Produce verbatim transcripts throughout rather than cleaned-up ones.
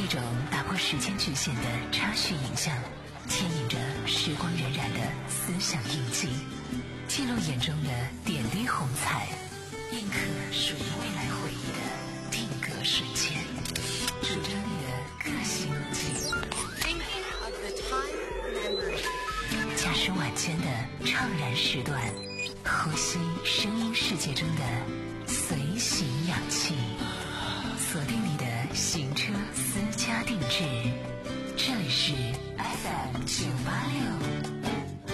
种打破时间局限的插叙影像，牵引着时光荏苒的思想印记，记录眼中的点滴红彩，印刻属于未来回忆的定格瞬间，主张你的个性路径。驾驶晚间的怅然时段，呼吸声音世界中的随行氧气，锁定你的行车私家定制，这里是 F M 九八六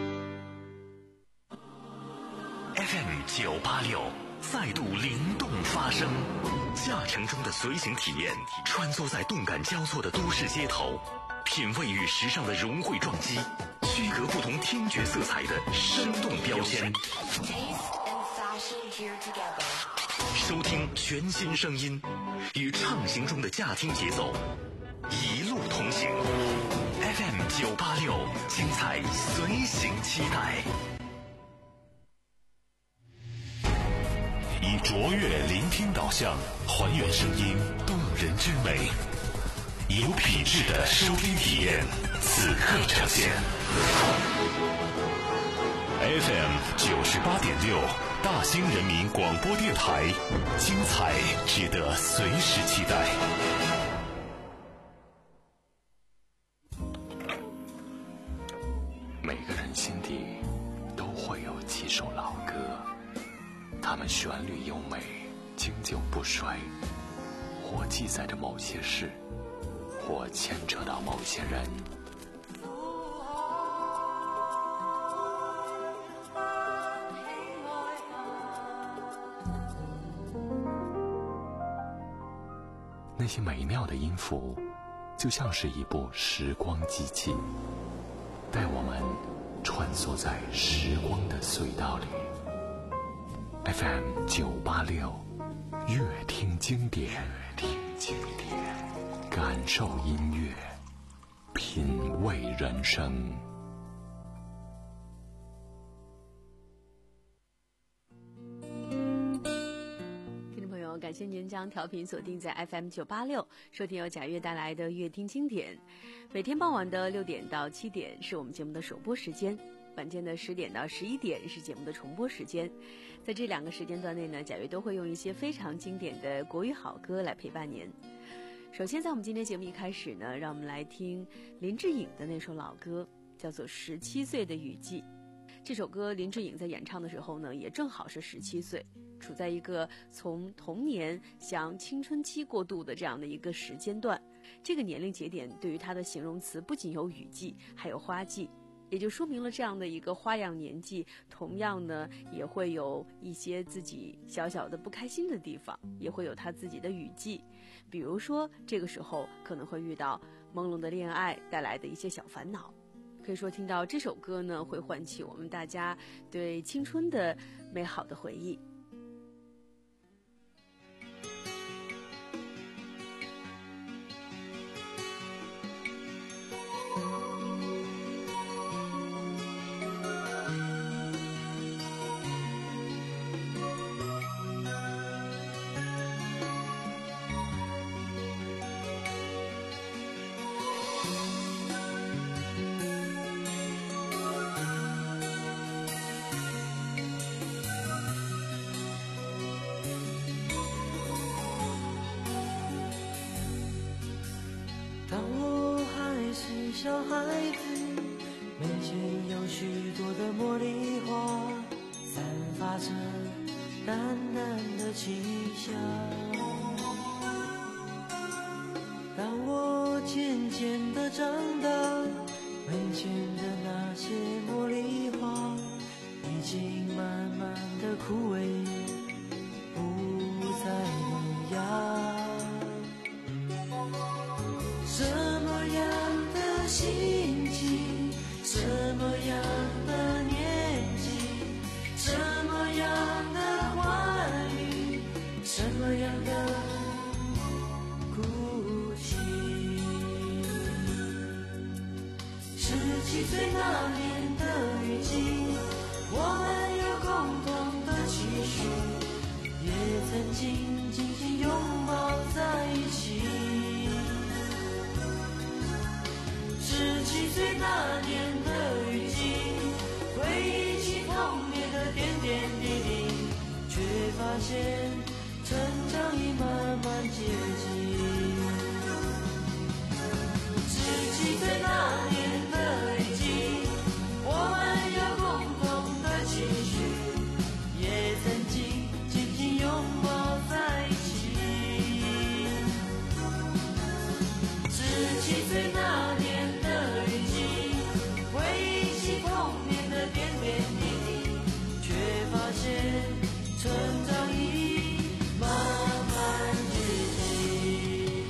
F M 九八六再度灵动发声，驾乘中的随行体验，穿梭在动感交错的都市街头，品味与时尚的融汇撞击，区隔不同听觉色彩的生动标签，收听全新声音，与畅行中的驾听节奏一路同行。 F M 九八六精彩随行期待，以卓越聆听导向还原声音动人之美，有品质的收听体验此刻呈现。 F M 九十八点六大兴人民广播电台，精彩值得随时期待。每个人心底都会有几首老歌，它们旋律优美，经久不衰，或记载着某些事，或牵扯到某些人。那些美妙的音符，就像是一部时光机器，带我们穿梭在时光的隧道里。F M 九八六，乐听经典，乐听经典，感受音乐，品味人生。 感谢您将调频锁定在 F M 九八六，收听由贾悦带来的乐听经典。每天傍晚的六点到七点是我们节目的首播时间，晚间的十点到十一点是节目的重播时间。在这两个时间段内呢，贾悦都会用一些非常经典的国语好歌来陪伴您。首先在我们今天节目一开始呢，让我们来听林志颖的那首老歌，叫做《十七岁的雨季》。这首歌林志颖在演唱的时候呢，也正好是十七岁，处在一个从童年向青春期过渡的这样的一个时间段。这个年龄节点对于他的形容词不仅有雨季，还有花季，也就说明了这样的一个花样年纪，同样呢也会有一些自己小小的不开心的地方，也会有他自己的雨季。比如说这个时候可能会遇到朦胧的恋爱带来的一些小烦恼。可以说听到这首歌呢，会唤起我们大家对青春的美好的回忆。 小孩子面前有许多的茉莉花，散发着淡淡的清香。当我渐渐地长大，门前的那些茉莉花已经慢慢地枯萎，不再萌芽。什么样的心情，什么样的年纪，什么样的欢愉，什么样的哭泣。十七岁那年的雨季，我们有共同的期许，也曾经紧紧拥抱在一起。 发现成长已慢慢接近。十七岁那年的雨季，我们有共同的情绪，也曾经紧紧拥抱在一起。十七岁那年的雨季，回忆起童年的点点滴滴，却发现成长已慢慢接近。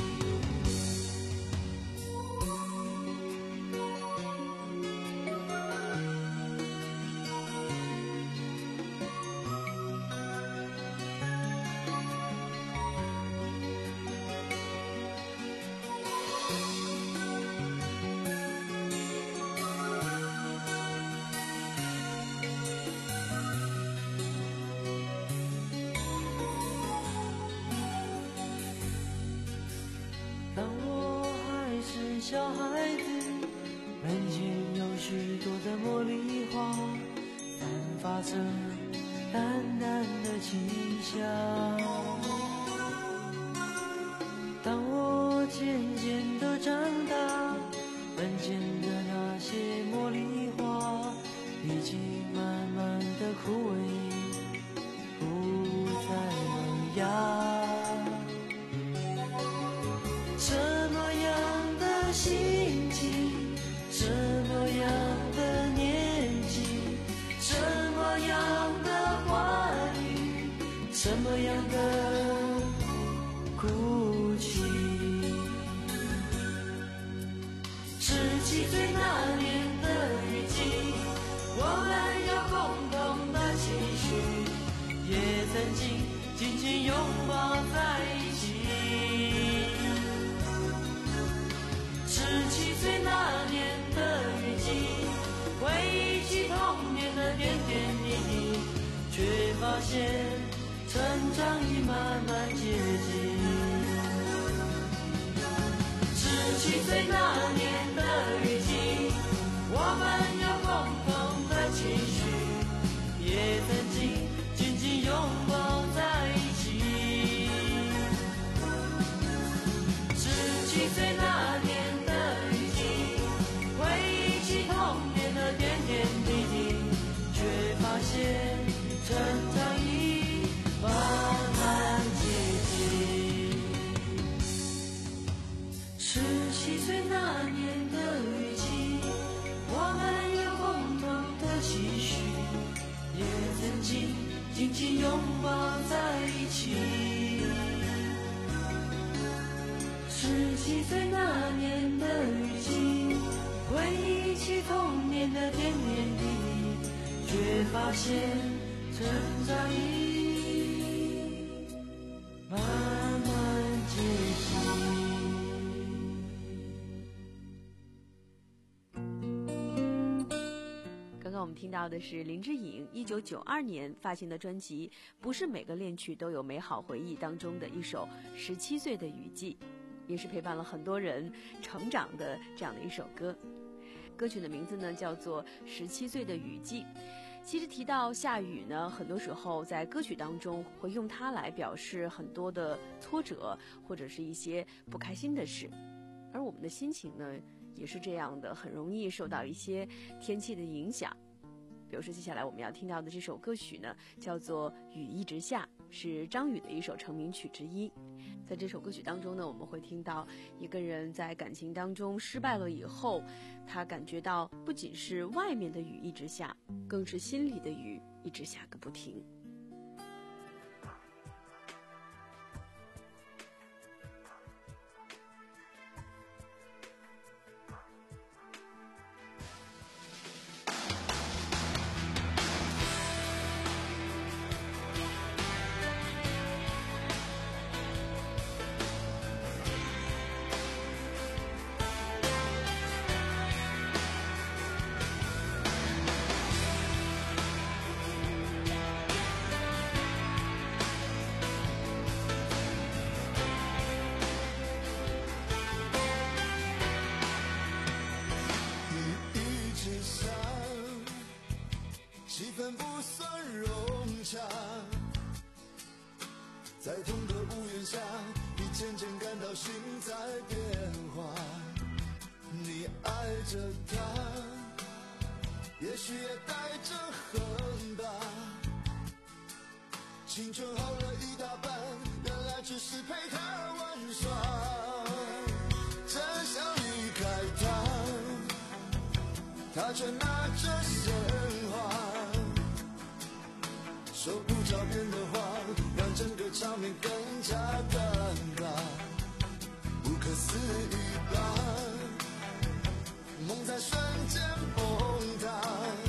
当我还是小孩子，门前有许多的茉莉花，散发着淡淡的清香。当我渐渐地长大，门前的那些茉莉花已经慢慢地枯萎，不再萌芽。什么样的心情，什么样的年纪，什么样的话语，什么样的哭泣。十七岁那年的雨季，我们有共同的期许，也曾经紧紧拥抱在一起。十七岁那年的雨季，回忆起童年的点点滴滴，却发现成长已慢慢接近。十七岁那年的雨季，我们有共同的期许，也曾经紧紧拥抱在一起。十七岁那年点点滴滴，却发现成长已慢慢接近。十七岁那年的雨季，我们有共同的期许，也曾经紧紧拥抱在一起。十七岁那年的雨季，回忆起童年的点点滴滴，却发现成长已慢慢接近。 刚刚我们听到的是林志颖一九九二年发行的专辑《不是每个恋曲都有美好回忆》当中的一首《十七岁的雨季》，也是陪伴了很多人成长的这样的一首歌。歌曲的名字呢叫做《十七岁的雨季》。其实提到下雨呢，很多时候在歌曲当中会用它来表示很多的挫折或者是一些不开心的事，而我们的心情呢也是这样的，很容易受到一些天气的影响。比如说接下来我们要听到的这首歌曲呢叫做《雨一直下》，是张宇的一首成名曲之一。在这首歌曲当中呢，我们会听到一个人在感情当中失败了以后，他感觉到不仅是外面的雨一直下，更是心里的雨一直下个不停。 在同个屋檐下，你渐渐感到心在变化。你爱着他，也许也带着恨吧。青春耗了一大半，原来只是陪他玩耍。真想离开他，他却拿着鲜花，说不着边的话，让整个场面更加尴尬。不可思议吧，梦在瞬间崩塌。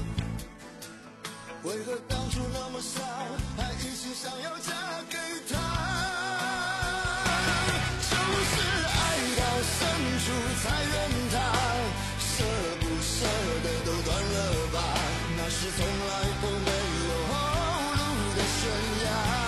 为何当初那么傻，还一心想要嫁给他？就是爱到深处才怨他，舍不舍得都断了吧，那是从来都没有后路的悬崖。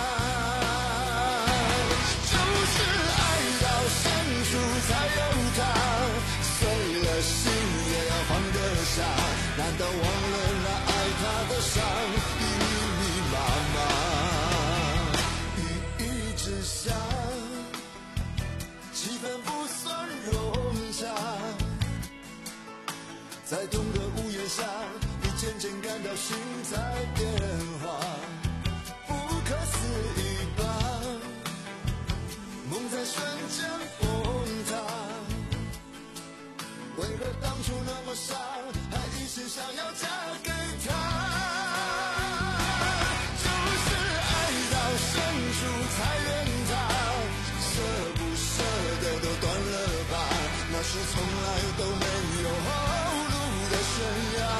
就是爱到深处才有他，碎了心也要放得下，难道忘了那爱他的伤已密密麻麻？雨一直下，气氛不算融洽，在同个屋檐下，你渐渐感到心在变化。不可思议吧，梦在瞬间崩塌。为何当初那么傻，还一心想要嫁给他？就是爱到深处才怨他，舍不舍得都断了吧，那是从来都没有后路的悬崖。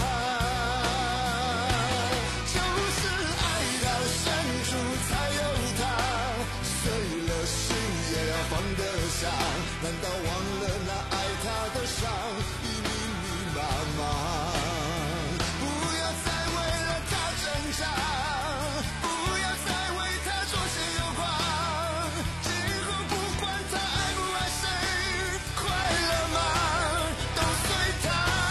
就是爱到深处才有他，碎了心也要放得下，难道忘了那爱他的伤已密密麻麻？不要再为了他挣扎，不要再为他左牵右挂，今后不管他爱不爱谁，快乐吗？都随他。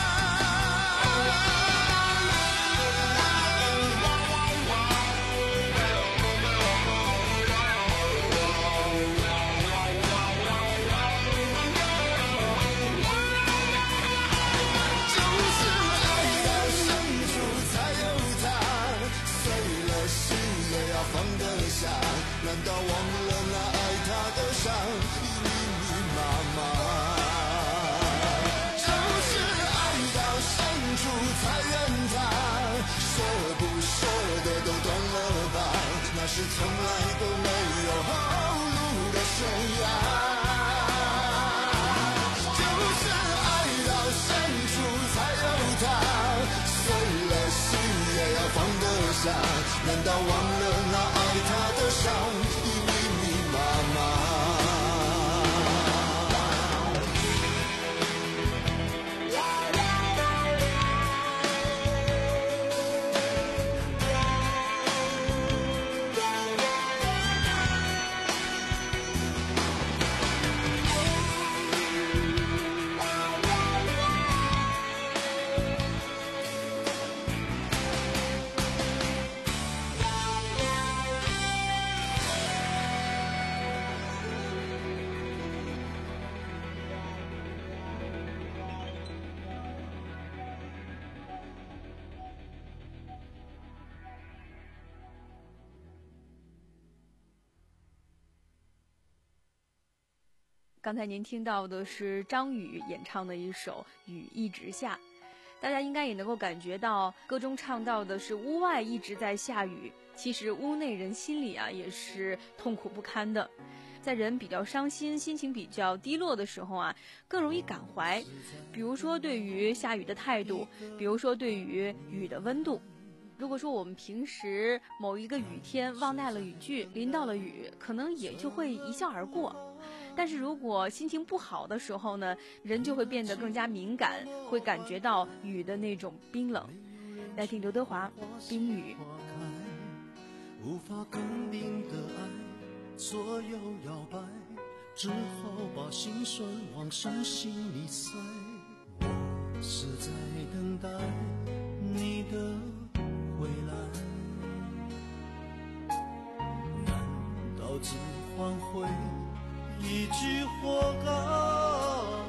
就是爱到深处才有他，碎了心也要放得下，难道忘了那爱他的伤已密密麻麻？就是爱到深处才怨他，舍不舍得都断了吧，那是从来都没有后路的悬崖。就是爱到深处才有他，碎了心也要放得下，难道忘了那爱他的伤已密密麻麻？ 刚才您听到的是张宇演唱的一首《雨一直下》，大家应该也能够感觉到，歌中唱到的是屋外一直在下雨，其实屋内人心里啊也是痛苦不堪的。在人比较伤心、心情比较低落的时候啊，更容易感怀，比如说对于下雨的态度，比如说对于雨的温度。如果说我们平时某一个雨天忘带了雨具，淋到了雨，可能也就会一笑而过。但是如果心情不好的时候呢，人就会变得更加敏感，会感觉到雨的那种冰冷。来听刘德华《冰雨》。 无法肯定的爱左右摇摆，只好把心酸往深心里塞。我是在等待你的回来，难道到只换回一句活该。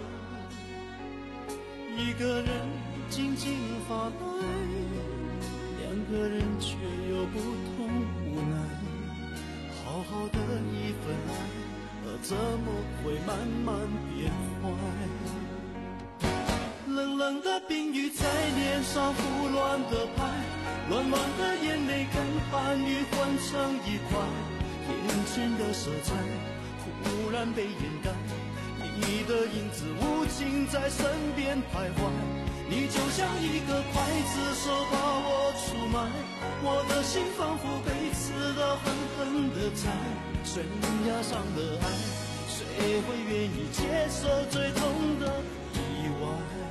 一个人静静发呆，两个人却有不同无奈。好好的一份爱，怎么会慢慢变坏？冷冷的冰雨在脸上胡乱的拍，乱乱的眼泪跟寒雨混成一块，眼前的色彩忽然被掩盖，你的影子无情在身边徘徊，你就像一个刽子手把我出卖，我的心仿佛被刺得狠狠的宰，悬崖上的爱，谁会愿意接受最痛的意外？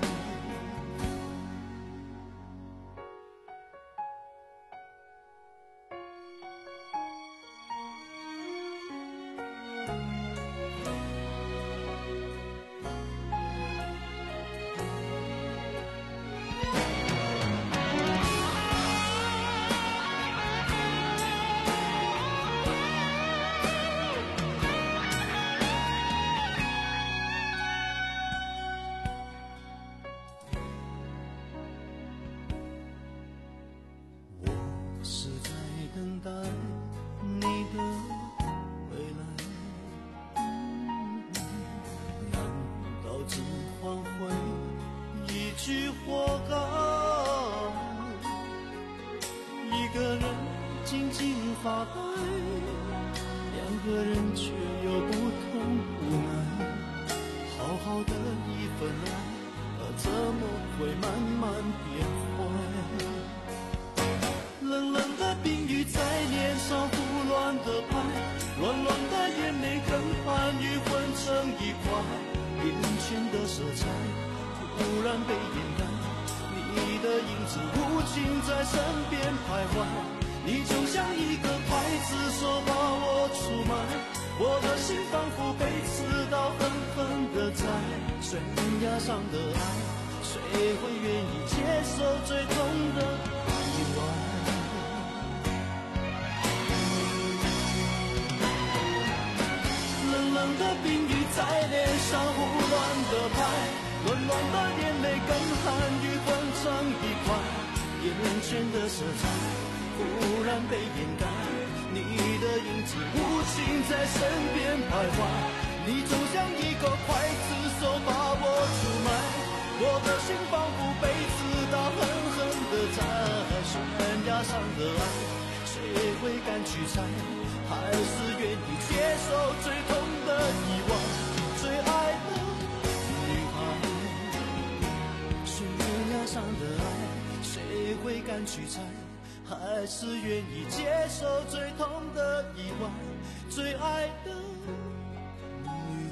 还是愿意接受最痛的意外，最爱的女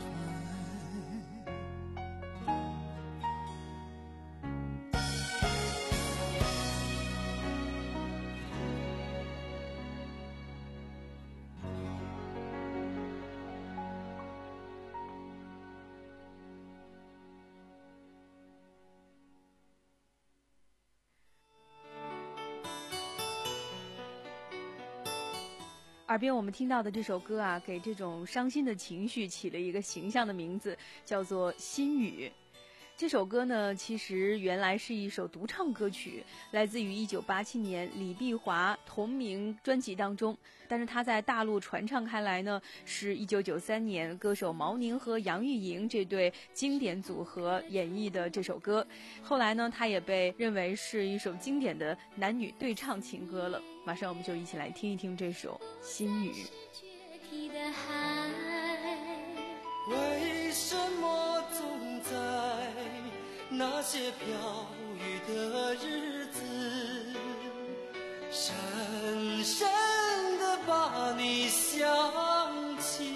耳边我们听到的这首歌啊，给这种伤心的情绪起了一个形象的名字，叫做《心语》。这首歌呢，其实原来是一首独唱歌曲，来自于一九八七年李碧华同名专辑当中。但是它在大陆传唱开来呢，是一九九三年歌手毛宁和杨钰莹这对经典组合演绎的这首歌。后来呢，它也被认为是一首经典的男女对唱情歌了。马上我们就一起来听一听这首《心语》。 为什么总在那些飘雨的日子，深深地把你想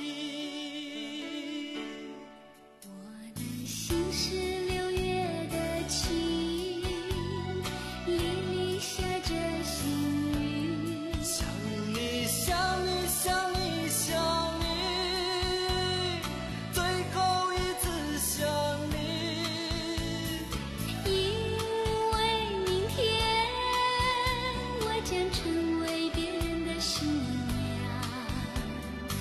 起？ 我的心是六月的晴，夜里下着细雨， 想你想你想你想你，最后一次想你。 因为明天我将成为别人的新娘，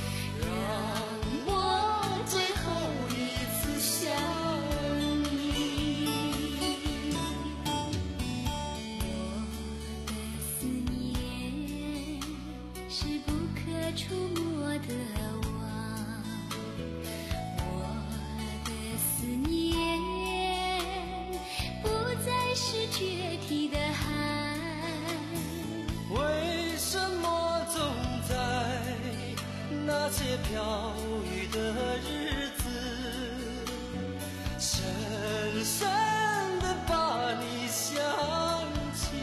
触摸的网，我的思念不再是决堤的海。 为什么总在那些飘雨的日子，深深地把你想起？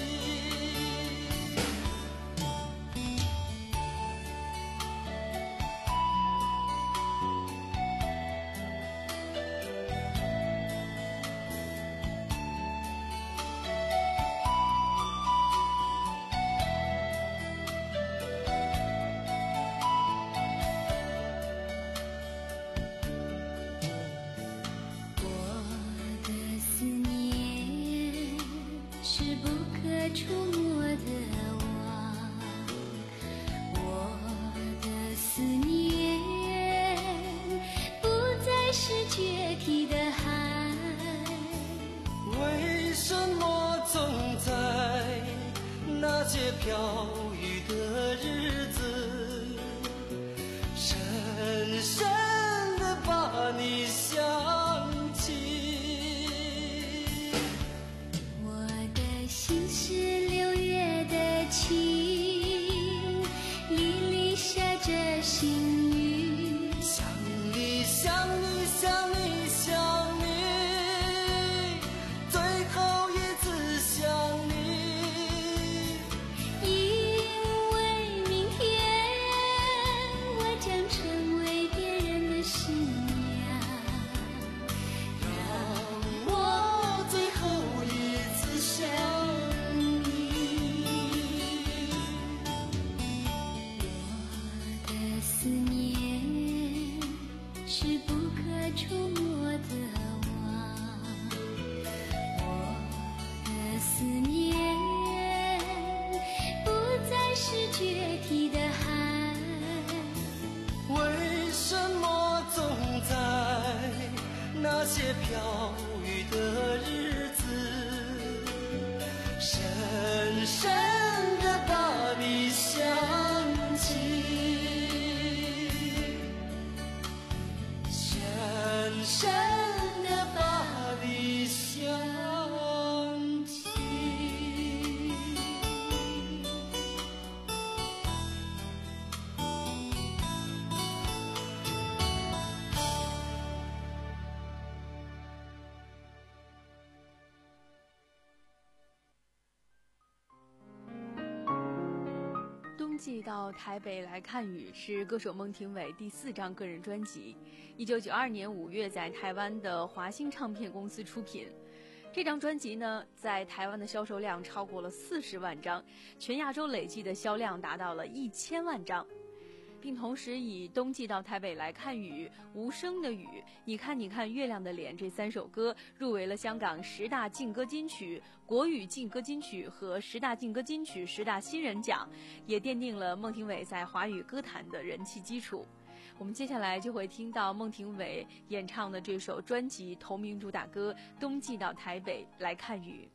触摸的网，我的思念不再是决堤的海。 为什么总在那些飘雨的日子，深深地把你想起？ 心是六月的晴，沥沥下着细雨。 想你想你想你想你，最后一次想你。 因为明天我将成为别人的新娘， 让我最后一次想思念是不可触摸的网，我的思念不再是决堤的海。 为什么总在那些飘雨的日子，深深地把你想起？深深地把你想起。 冬季到台北来看雨是歌手孟庭苇第四张个人专辑，一九九二年五月在台湾的华星唱片公司出品。这张专辑呢，在台湾的销售量超过了四十万张，全亚洲累计的销量达到了一千万张，并同时以《冬季到台北来看雨》、《无声的雨》、《你看你看月亮的脸》这三首歌入围了香港十大劲歌金曲、国语劲歌金曲和十大劲歌金曲十大新人奖，也奠定了孟庭苇在华语歌坛的人气基础。我们接下来就会听到孟庭苇演唱的这首专辑同名主打歌《冬季到台北来看雨》。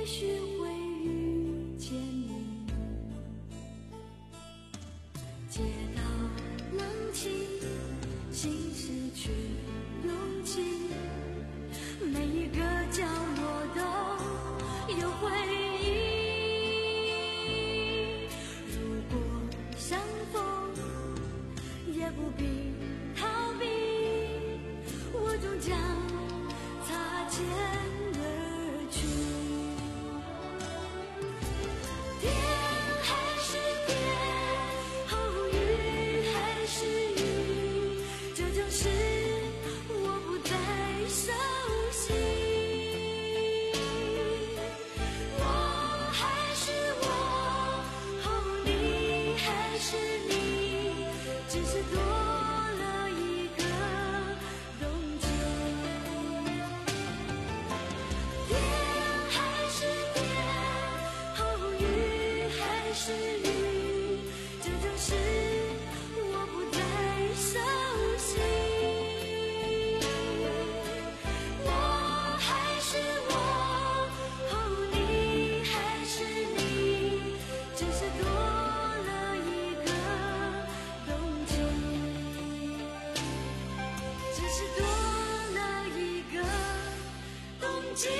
也许会遇见你。街道冷清，心失去勇气，每一个角落都有回忆。如果相逢，也不必逃避，我终将擦肩而去。天还是天，哦，雨还是雨，这就是我不再熟悉。我还是我，哦，你还是你，只是多了一个冬季。天还是天，哦，雨还是雨，这就是我不再熟悉。我还是我，哦，你还是你，只是多了一个冬季，只是多了一个冬季。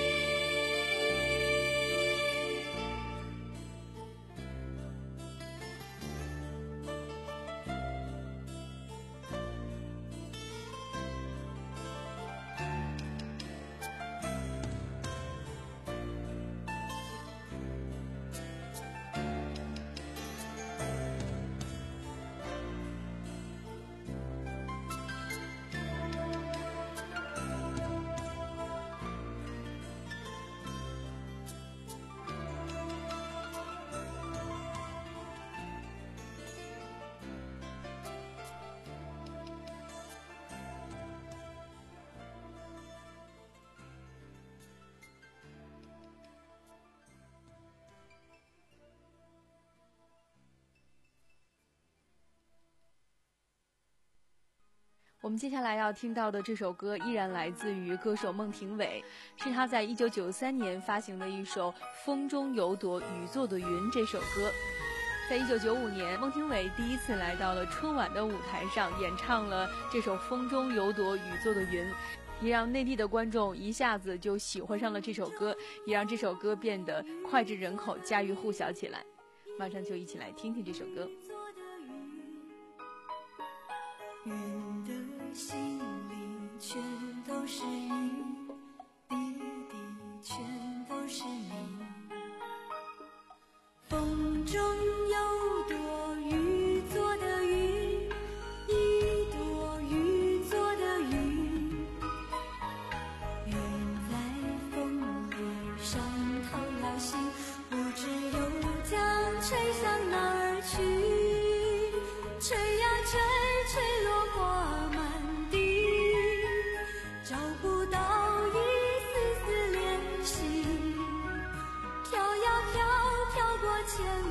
我们接下来要听到的这首歌依然来自于歌手孟庭苇，是他在一九九三年发行的一首《风中有朵雨做的云》这首歌。在一九九五年，孟庭苇第一次来到了春晚的舞台上，演唱了这首《风中有朵雨做的云》，也让内地的观众一下子就喜欢上了这首歌，也让这首歌变得脍炙人口、家喻户晓起来。马上就一起来听听这首歌。 云的心里全都是雨，滴滴全都是你。风中有朵雨做的云，一朵雨做的云，云在风叶上讨了心，不知又将吹向哪儿去，吹呀吹，吹落花满地，找不到一丝丝联系，飘呀飘，飘过千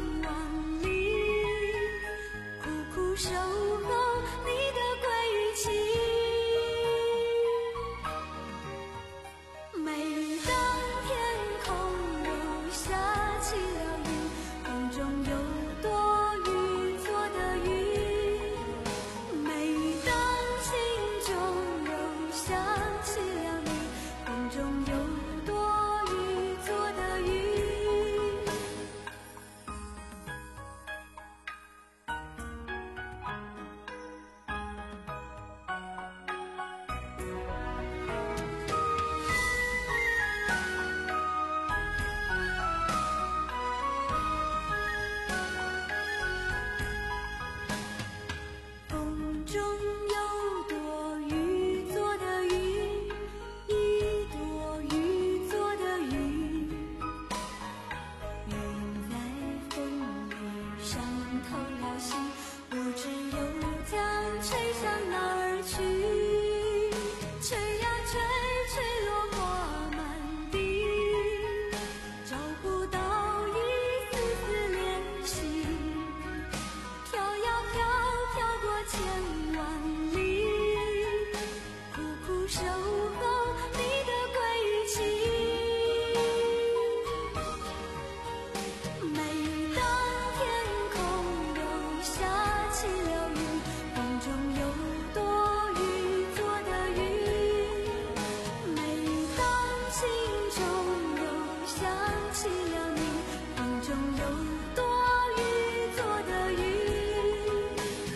有多愚做的愚。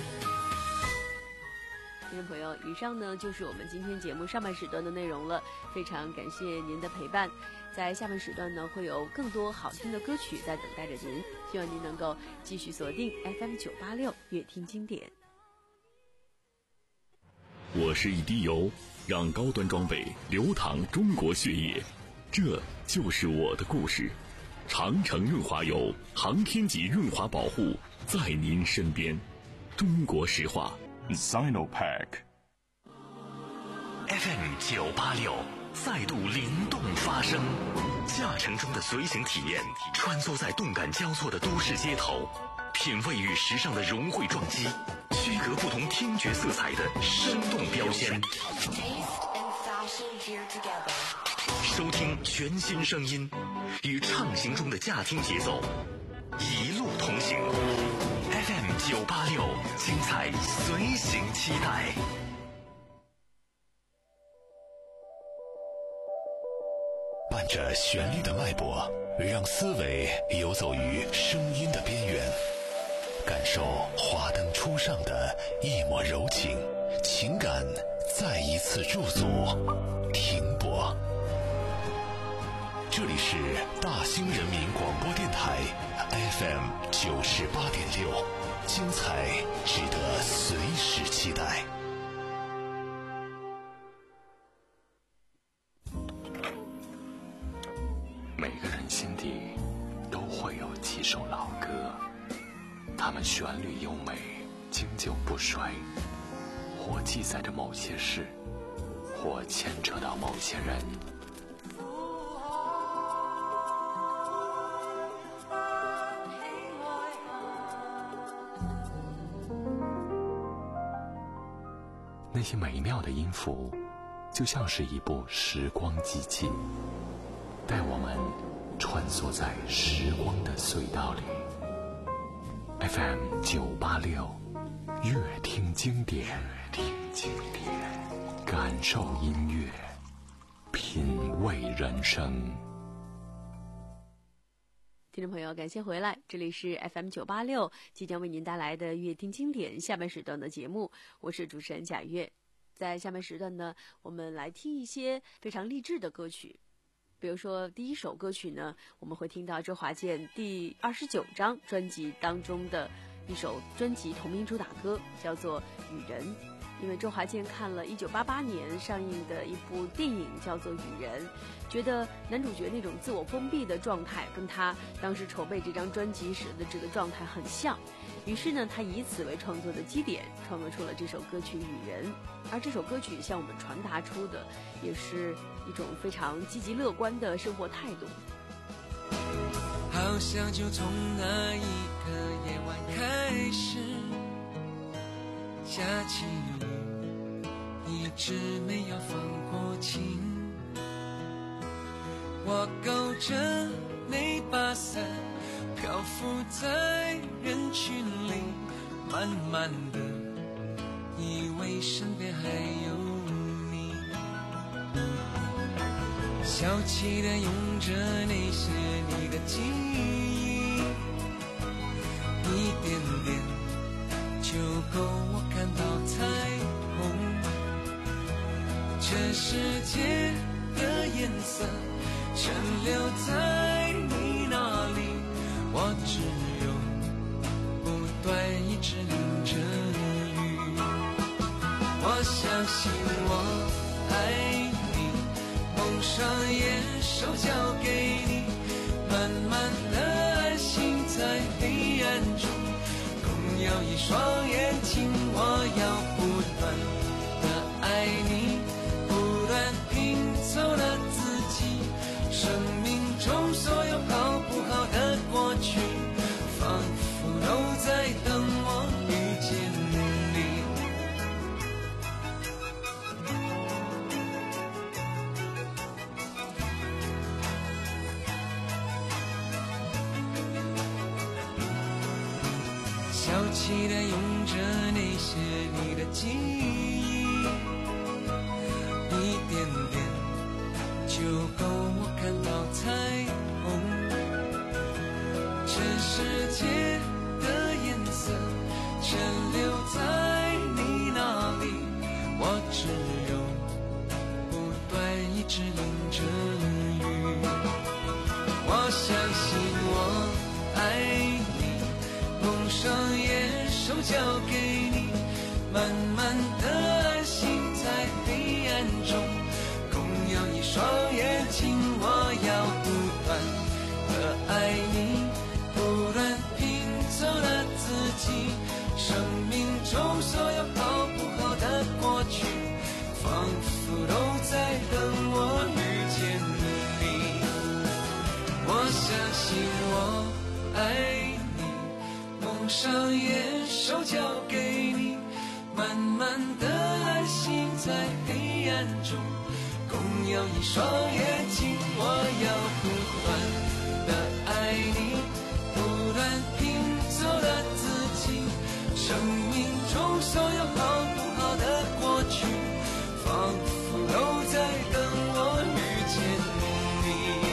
听众朋友，以上呢就是我们今天节目上半时段的内容了，非常感谢您的陪伴。在下半时段呢，会有更多好听的歌曲在等待着您，希望您能够继续锁定 F M 九八六乐听经典。 我是一滴油，让高端装备流淌中国血液，这就是我的故事。长城润滑油，航天级润滑保护，在您身边。中国石化 Sinopec F M 九八六再度灵动发声，驾乘中的随行体验，穿梭在动感交错的都市街头，品味与时尚的融汇撞击，区隔不同听觉色彩的生动标签。收听全新声音，与畅行中的驾听节奏，一路同行。F M 九八六，精彩随行期待。伴着旋律的脉搏，让思维游走于声音的边缘，感受华灯初上的一抹柔情，情感再一次驻足停泊。这里是大兴人民广播电台 F M 九十八点六，精彩值得随时期待。每个人心底都会有几首老歌，它们旋律优美，经久不衰，或记载着某些事，或牵扯到某些人。那些美妙的音符，就像是一部时光机器，带我们穿梭在时光的隧道里。F M 九八六，乐听经典，乐听经典，感受音乐，品味人生。 听众朋友，感谢回来，这里是 F M 九八六，即将为您带来的乐听经典下半时段的节目，我是主持人贾月。在下半时段呢，我们来听一些非常励志的歌曲。比如说第一首歌曲呢，我们会听到周华健第二十九张专辑当中的一首专辑同名主打歌，叫做《雨人》。因为周华健看了一九八八年上映的一部电影叫做《雨人》，觉得男主角那种自我封闭的状态跟他当时筹备这张专辑时的这个状态很像，于是呢，他以此为创作的基点，创作出了这首歌曲《雨人》。而这首歌曲向我们传达出的也是一种非常积极乐观的生活态度。 好像就从那一个夜晚开始下起雨，一直没有放过晴。我勾着那把伞，漂浮在人群里，慢慢的以为身边还有你，小气的用着那些你的记忆，一点点就够我看到彩虹。这世界的颜色全留在你那里，我只有不断一直淋着雨。我相信我爱你，梦想也手交给你，慢慢的安心在黑暗中，共有一双眼睛。我要不断的爱你，不断拼凑了自己，生命中所有好不好的过去，仿佛都在等我遇见你。小气的用着那些你的记忆，一点点就够我看到彩虹。这世界的颜色全留在你那里，我只有不断一直淋着雨。我相信我爱你，蒙上眼手交给你，慢慢的安心在黑暗中，共有一双眼睛，我要不断的爱你，不断拼凑了自己，生命中所有好不好的过去，仿佛都在等我遇见你。我相信我爱你，蒙上眼手交给你，慢慢的安心在黑暗中，共有一双眼睛，我要不断的爱你，不断拼凑了自己，生命中所有好不好的过去，仿佛都在等我遇见你。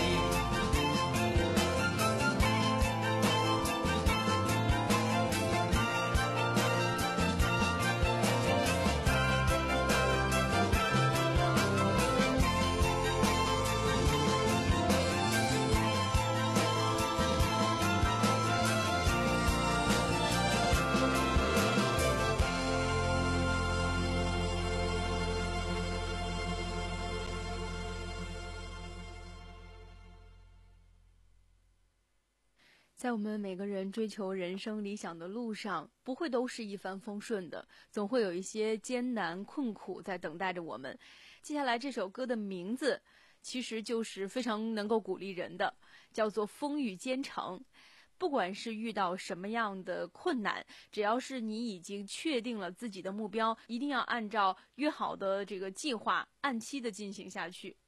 在我们每个人追求人生理想的路上，不会都是一帆风顺的，总会有一些艰难困苦在等待着我们。接下来这首歌的名字其实就是非常能够鼓励人的，叫做《风雨兼程》。不管是遇到什么样的困难，只要是你已经确定了自己的目标，一定要按照约好的这个计划按期的进行下去。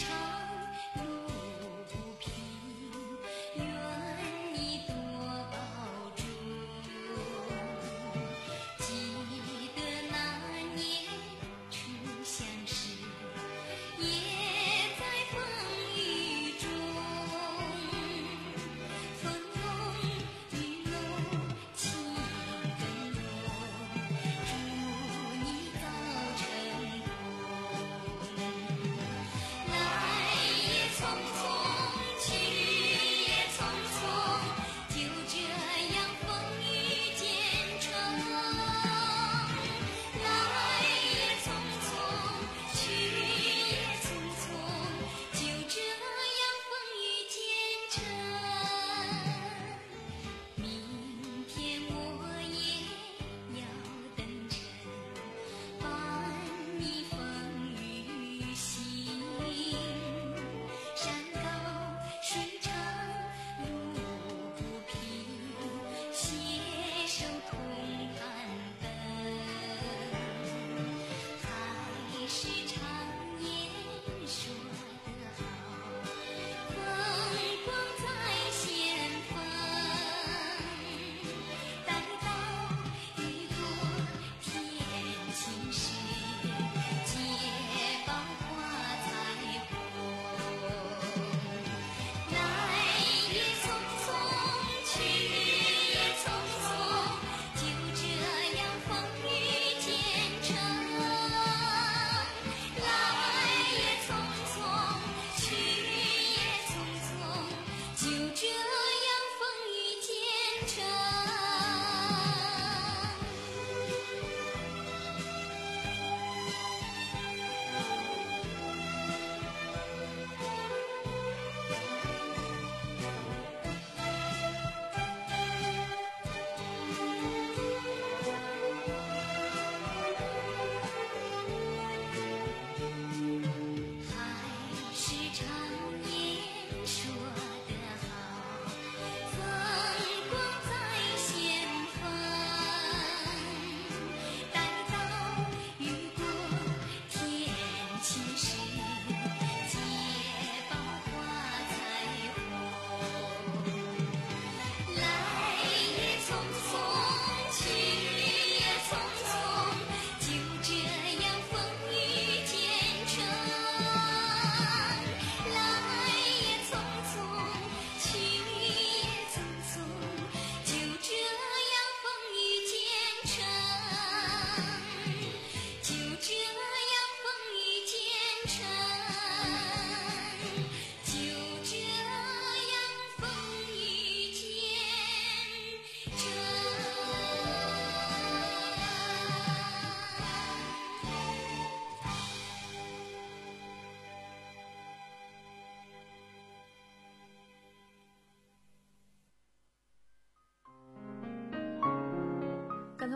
山高水长路不平，愿你多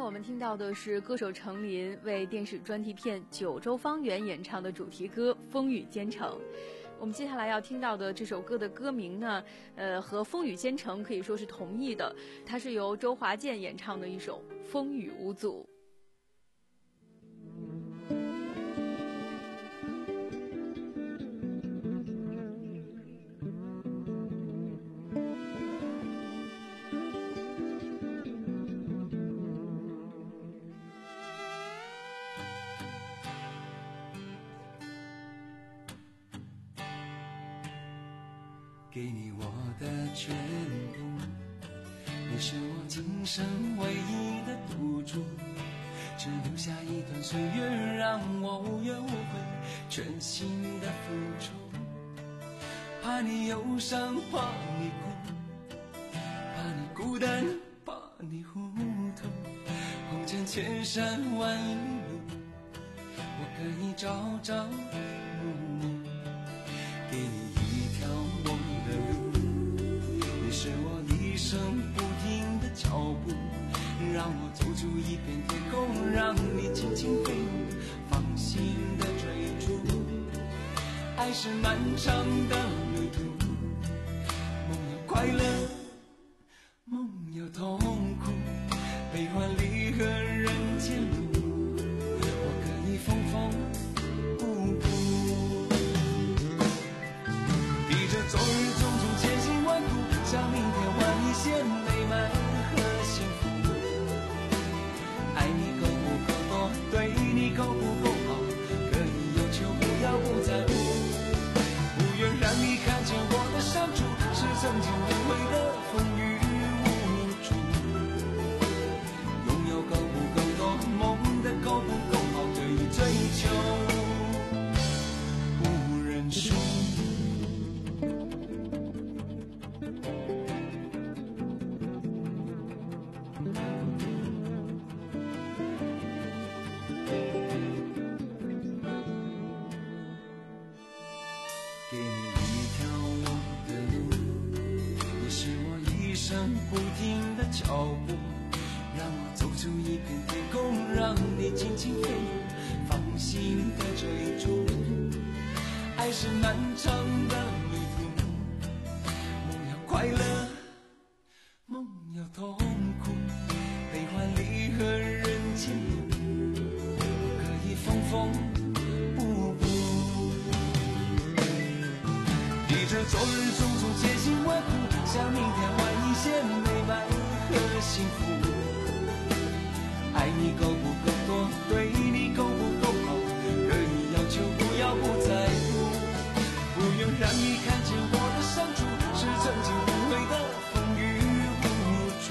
我们听到的是歌手程琳为电视专题片《九州方圆》演唱的主题歌《风雨兼程》。我们接下来要听到的这首歌的歌名呢，呃，和《风雨兼程》可以说是同义的，它是由周华健演唱的一首《风雨无阻》。 给你我的全部，你是我今生唯一的赌注，只留下一段岁月让我无怨无悔，全心的付出。怕你忧伤，怕你哭，怕你孤单，怕你糊涂，红尘千山万里路，我可以朝朝暮暮，给你一条梦的路，你是我一生不停的脚步，让我走出一片天空，让你轻轻飞舞，放心的追逐。爱是漫长的旅途，梦有快乐，梦有痛苦，悲欢离合人间路，我可以缝缝补补。披着昨日种种千辛万苦，向明天换一些美满和幸福。爱你够不够多，对你够不够好，可以有求不要不在乎。不愿让你看见我的伤处，是曾经无悔的风雨无阻。拥有够不够多，梦的够不够好，可以追求不认输。给你一条我的路，你是我一生不停的脚步，让我走出一片天空，让你轻轻飞舞，放心的追逐。爱是漫长的旅途，梦要快乐，梦要痛苦，悲欢离合人间路，可以缝缝补补。披着昨日种种千辛万苦，向明天换一些美满和幸福。爱你够不够多，对你够不够好，可以要求不要不在乎。不愿让你看见我的伤处，是曾经无悔的风雨无阻。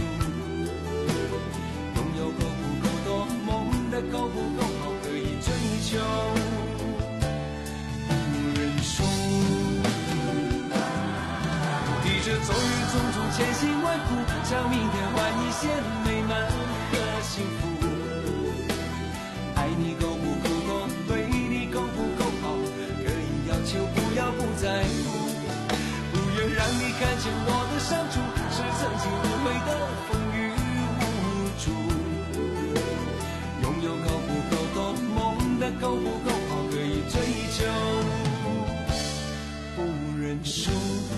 拥有够不够多，梦的够不够好，可以追求不认输。披着昨日种种千辛万苦，向明天换一些美满和幸福。爱你够不够多，对你够不够好，可以要求不要不在乎。不愿让你看见我的伤处，是曾经无悔的风雨无阻。拥有够不够多，梦的够不够好，可以追求不认输。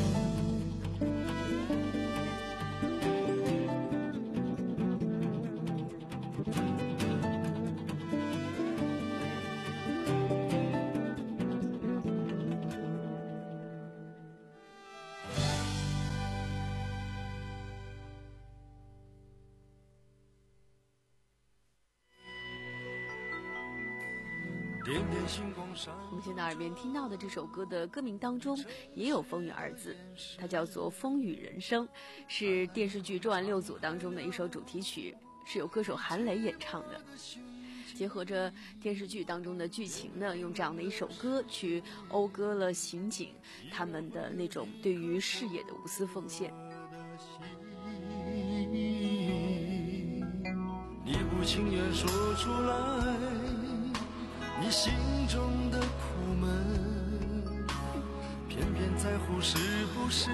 我们现在耳边听到的这首歌的歌名当中也有风雨二字，它叫做《风雨人生》，是电视剧《重案六组》当中的一首主题曲，是由歌手韩磊演唱的。结合着电视剧当中的剧情呢，用这样的一首歌去讴歌了刑警他们的那种对于事业的无私奉献。 你不情愿说出来你心中的苦闷，偏偏在乎是不是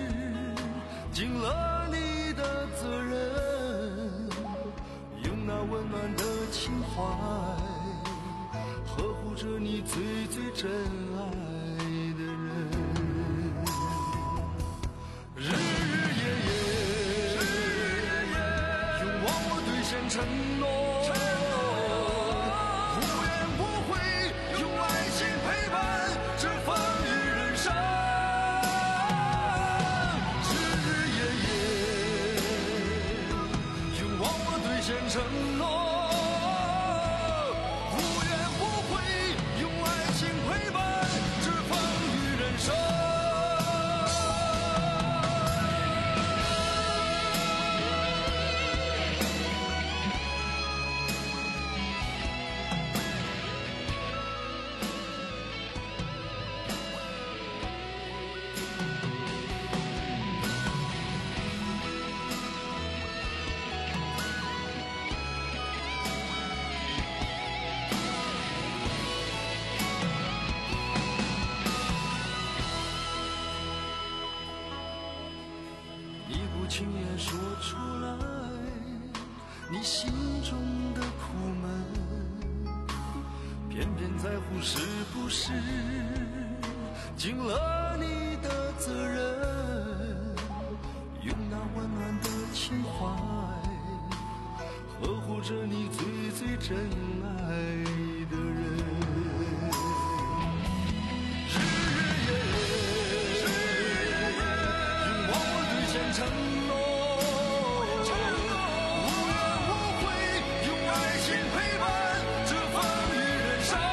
尽了你的责任，用那情怀，呵护着你最最真爱的人。日日夜夜永忘我兑现承诺，无怨无悔用爱情陪伴这风雨人生。日日夜夜永忘我兑现承诺，无怨无悔用爱情陪伴这风雨人生。你不情愿说出来你心中的苦闷，偏偏在乎是不是尽了你的责任，用那温暖的情怀呵护着你最最真爱的人。日日夜夜永忘我兑现承诺，无怨无悔用爱情陪伴这风雨人生。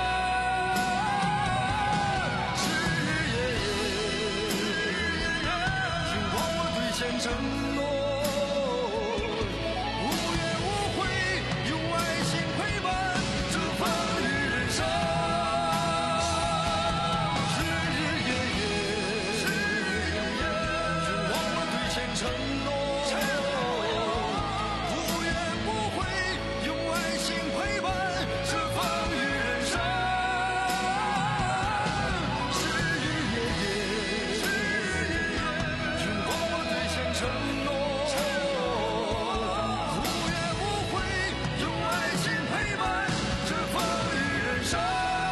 日日夜夜永忘我兑现承诺，无怨无悔用爱情陪伴这风雨人生。日日夜夜永忘我兑现承诺，无怨无悔用爱情陪伴这风雨人生。日日夜夜永忘我兑现承诺，无怨无悔用爱情陪伴这风雨人生。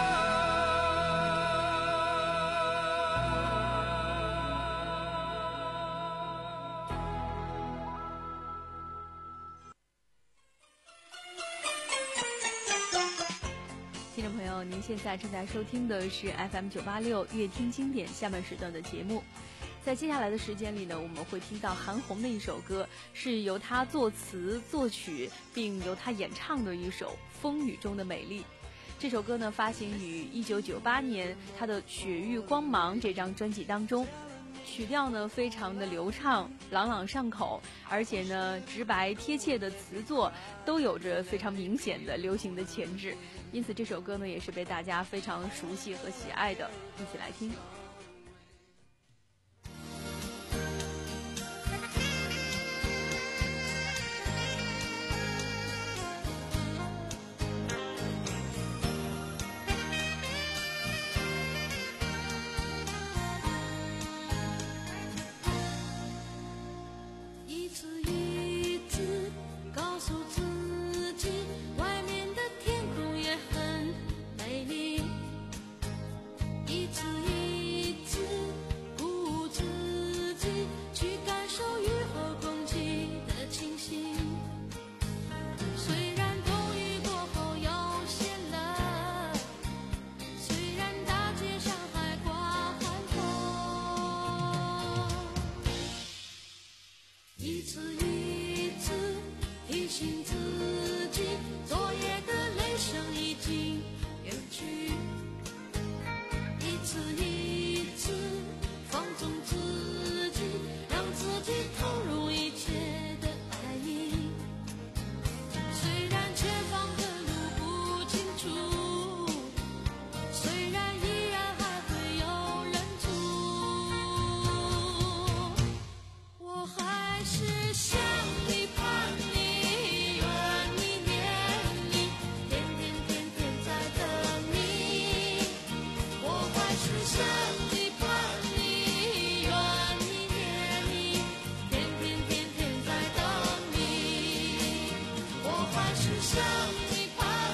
听众朋友，您现在正在收听的是 F M 九八六乐听经典下半时段的节目。在接下来的时间里呢，我们会听到韩红的一首歌，是由她作词作曲并由她演唱的一首《风雨中的美丽》。这首歌呢发行于一九九八年她的《雪域光芒》这张专辑当中，曲调呢非常的流畅朗朗上口，而且呢直白贴切的词作都有着非常明显的流行的潜质，因此这首歌呢也是被大家非常熟悉和喜爱的。一起来听。 一次一次告诉自己，外面的天空也很美丽。一次一次鼓舞自己，去感受雨后空气的清新。虽然冬雨过后有些冷，虽然大街上还挂寒风，一次一次提醒自己，昨夜的雷声已经远去。一次一次放纵自己，让自己投入一切的爱意。虽然前方的路不清楚，虽然依然还会有人阻，我还是想你盼你愿你念你，天天天天在等你。我还是想你盼你愿你念你，天天天天在等你。我还是想你盼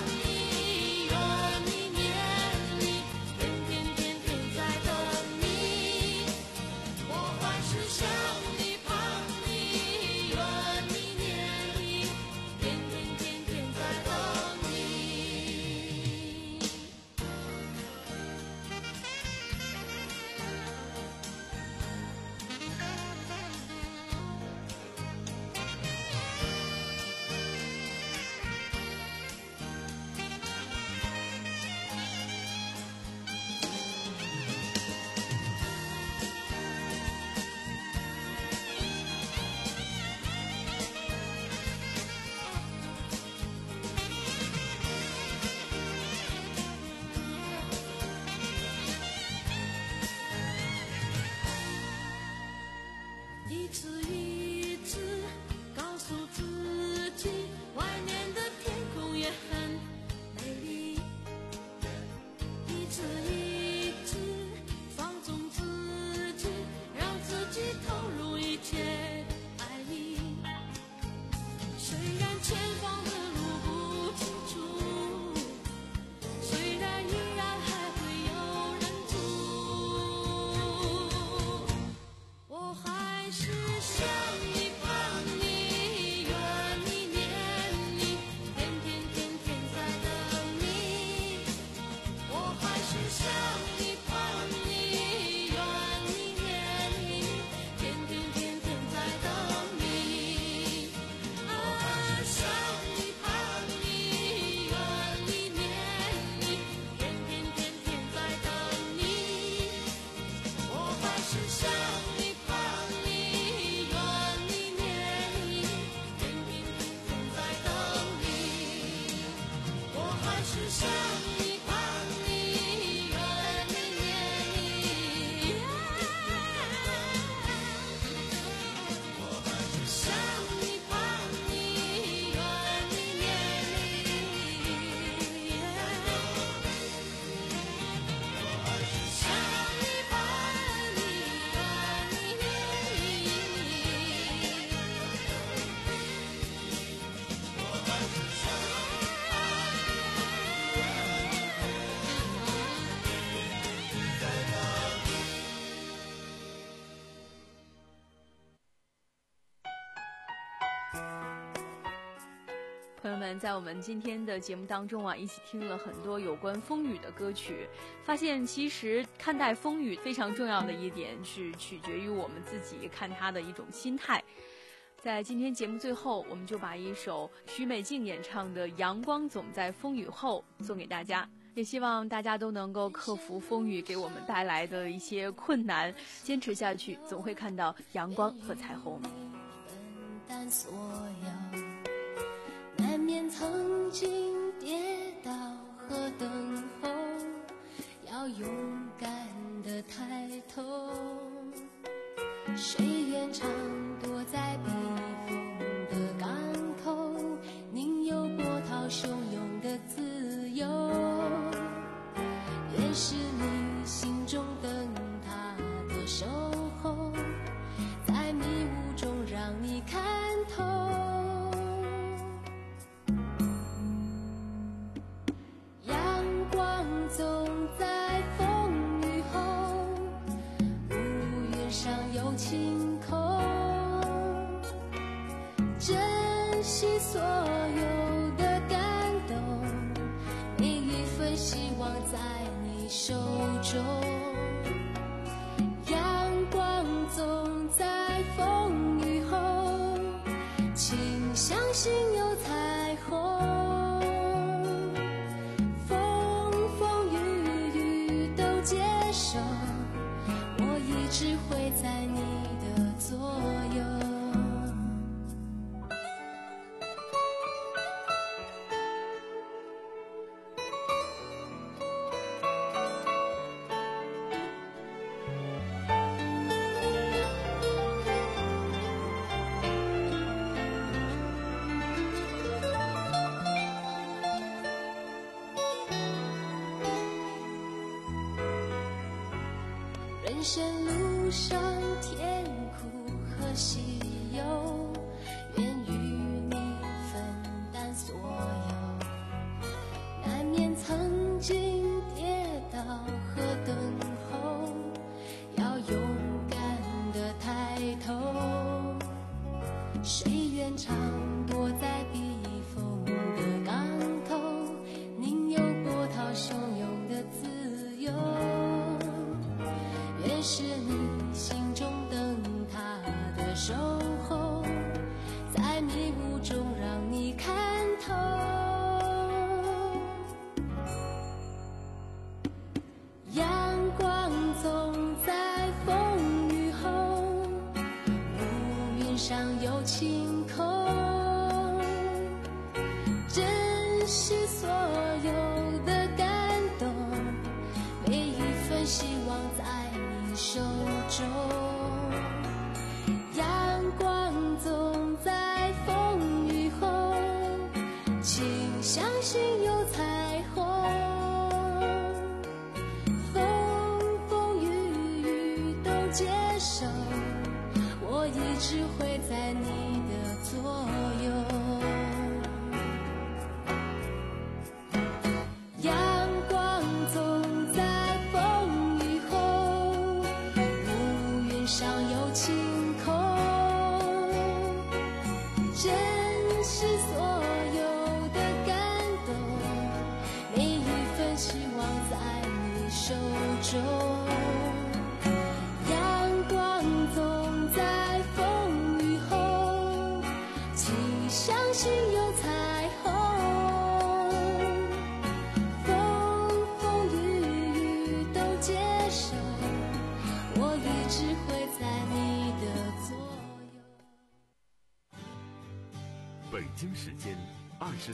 朋友们，在我们今天的节目当中啊，一起听了很多有关风雨的歌曲，发现其实看待风雨非常重要的一点是取决于我们自己看它的一种心态。在今天节目最后，我们就把一首许美静演唱的《阳光总在风雨后》送给大家，也希望大家都能够克服风雨给我们带来的一些困难，坚持下去，总会看到阳光和彩虹。 分担所有，难免曾经跌倒和等候，要勇敢地抬头。谁愿常躲在避风的港口，宁有波涛汹涌的自由。也是你心中灯塔的守候，在迷雾中让你看透。阳光总在风雨后，乌云上有晴空。珍惜所有的感动，每一份希望在你手中。阳光总在风雨后，请相信有彩虹。风风雨雨都接受，我一直会在你的左右。人生路上甜苦和喜忧，愿与你分担所有。难免曾经跌倒和等候，要勇敢地抬头。谁愿常躲在避风的港口，宁有波涛汹涌的自由。越是你心中灯塔的守候，在迷雾中让你看透。阳光总在风雨后，乌云上有晴空。珍惜所有的感动，每一份希望在手中。阳光总在风雨后，请相信有彩虹。风风雨雨都接受，我一直会在你的左右。阳光总在风雨后，上有晴空。珍惜所有的感动，每一份希望在你手中。阳光总在风雨后，请相信有彩虹。风风雨雨都接受，我一直会在你的左右。 北京时间二十